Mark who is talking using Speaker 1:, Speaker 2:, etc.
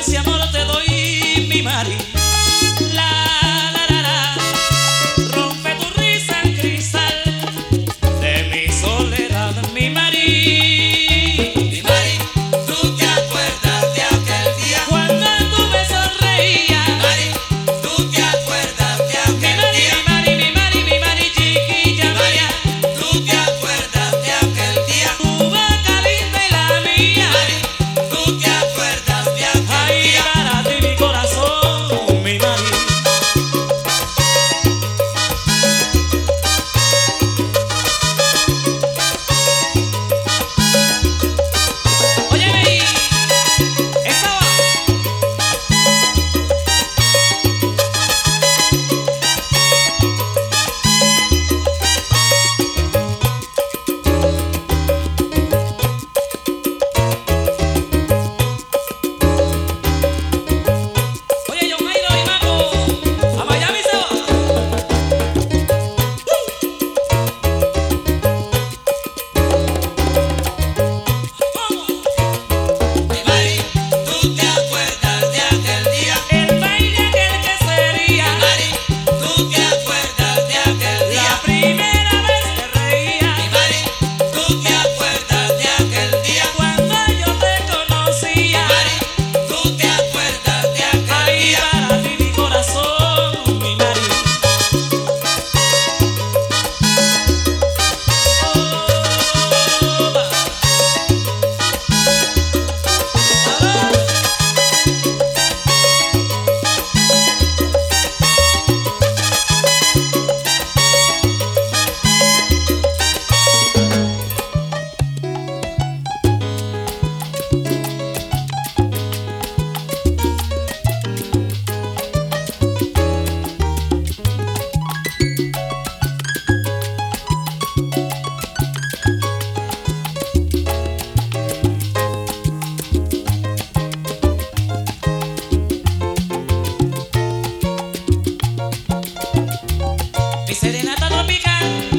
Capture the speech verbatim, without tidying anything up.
Speaker 1: ese amor te doy, mi Mari. La, la, la, la. Rompe tu risa en cristal de mi soledad, mi Mari.
Speaker 2: Mi Mari, ¿tú te acuerdas de aquel día?
Speaker 1: Cuando tú me sonreías.
Speaker 2: Mari, ¿tú te acuerdas de
Speaker 1: Mi
Speaker 2: aquel
Speaker 1: Mari,
Speaker 2: día?
Speaker 1: mi Mari, mi Mari, mi Mari chiquilla
Speaker 2: Mari,
Speaker 1: mía.
Speaker 2: ¿tú te acuerdas de aquel día?
Speaker 1: Tu boca linda y la mía.
Speaker 2: Mari, ¿tú te acuerdas de aquel
Speaker 1: Ay,
Speaker 2: día?
Speaker 1: para ti mi corazón, mi Mari. Óyeme ahí, esa va. Oye, John Jairo y Maco, a Miami se va. Vamos.
Speaker 2: Mi Mari, ¿tú te acuerdas de aquel día?
Speaker 1: El baile aquel que sería
Speaker 2: Mari, ¿tú te acuerdas de aquel
Speaker 1: la
Speaker 2: día?
Speaker 1: primera vez que reía.
Speaker 2: Mi Mari, ¿tú te acuerdas de aquel día?
Speaker 1: Cuando yo te conocía.
Speaker 2: Mari, ¿tú te acuerdas de aquel
Speaker 1: Ay,
Speaker 2: día?
Speaker 1: para ti mi corazón, mi Mari. Oh, va. Mi serenata tropical